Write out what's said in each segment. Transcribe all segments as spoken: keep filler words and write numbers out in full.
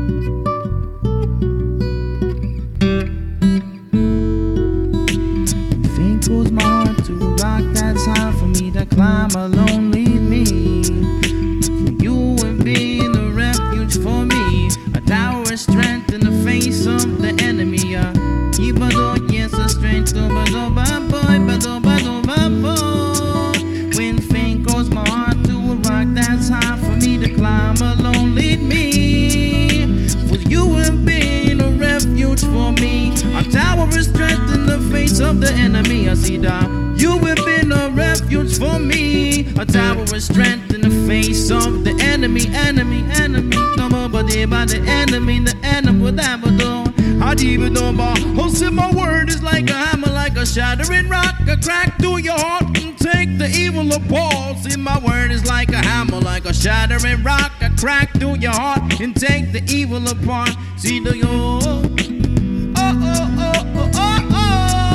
Fate goes my heart to a rock that's hard for me to climb alone. Lead me. You have been a refuge for me, a tower of strength in the face of the enemy. Uh, Even though yes, a strength to but oh, bad boy, but oh, but oh, bad boy. When fate goes my heart to a rock that's hard for me to climb alone. Lead me. For you have been a refuge for me, a tower of strength in the face of the enemy. I see that you have been a refuge for me, a tower of strength in the face of the enemy, enemy, enemy. Nobody but the enemy, the enemy that would do. I even know about oh, see, my word is like a hammer, like a shattering rock, a crack through your heart and take the evil apart. See, my word is like a hammer, like a shattering rock, a crack through your heart and take the evil apart. See the yo. Oh, oh, oh, oh, oh, oh.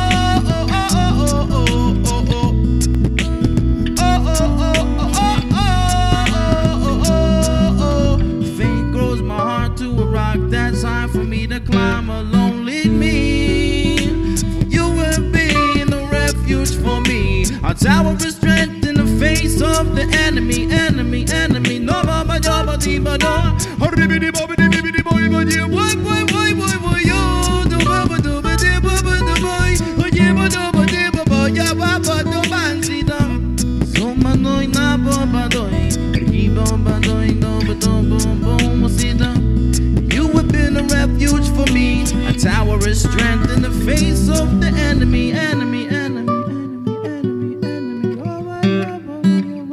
That's hard for me to climb alone. Lead me. For you have been a refuge for me, a tower of strength in the face of the enemy, enemy, enemy. No, mama, jabba, diba, no. Horribidi, bobbidi, bibidi, boy, boy, boy, boy, boy, boy, boy, yo. Do, baba, do, ba, di, ba, ba, do, boy. Oh, yeah, ba, do, ba, di, ba, boy, ya, ba, ba, do, ban, si, dum. So, manoy, na, bo, ba, doy. Di, bo, ba, doy, no, ba, do, boom, boom, si, dum. A refuge for me, a tower of strength in the face of the enemy, enemy, enemy, enemy, enemy, enemy. Oh, oh, oh,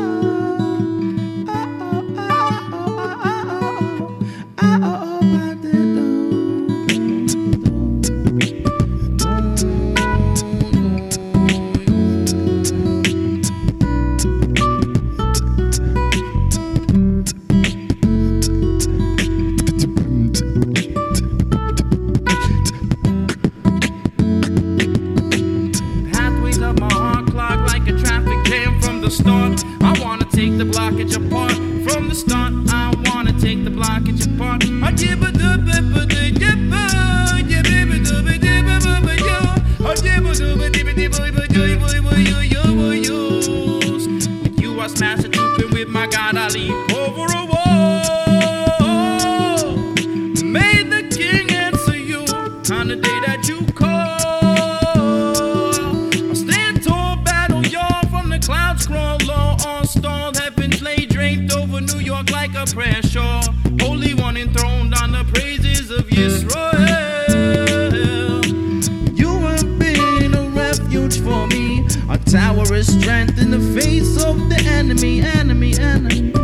oh, oh, oh, start. I wanna take the blockage apart from the start. I wanna take the blockage apart. I give a dub a dip, yeah, baby, dub a dip, yo. I give a dub a dip, yo, yo, yo, yo. With you, I smash a trooping with my God, I leap over a wall. May the king answer you on the day that you call. Scroll low on stone, heaven's lay draped over New York like a prayer shawl. Holy One enthroned on the praises of Yisrael. You have been a refuge for me, a tower of strength in the face of the enemy, enemy, enemy.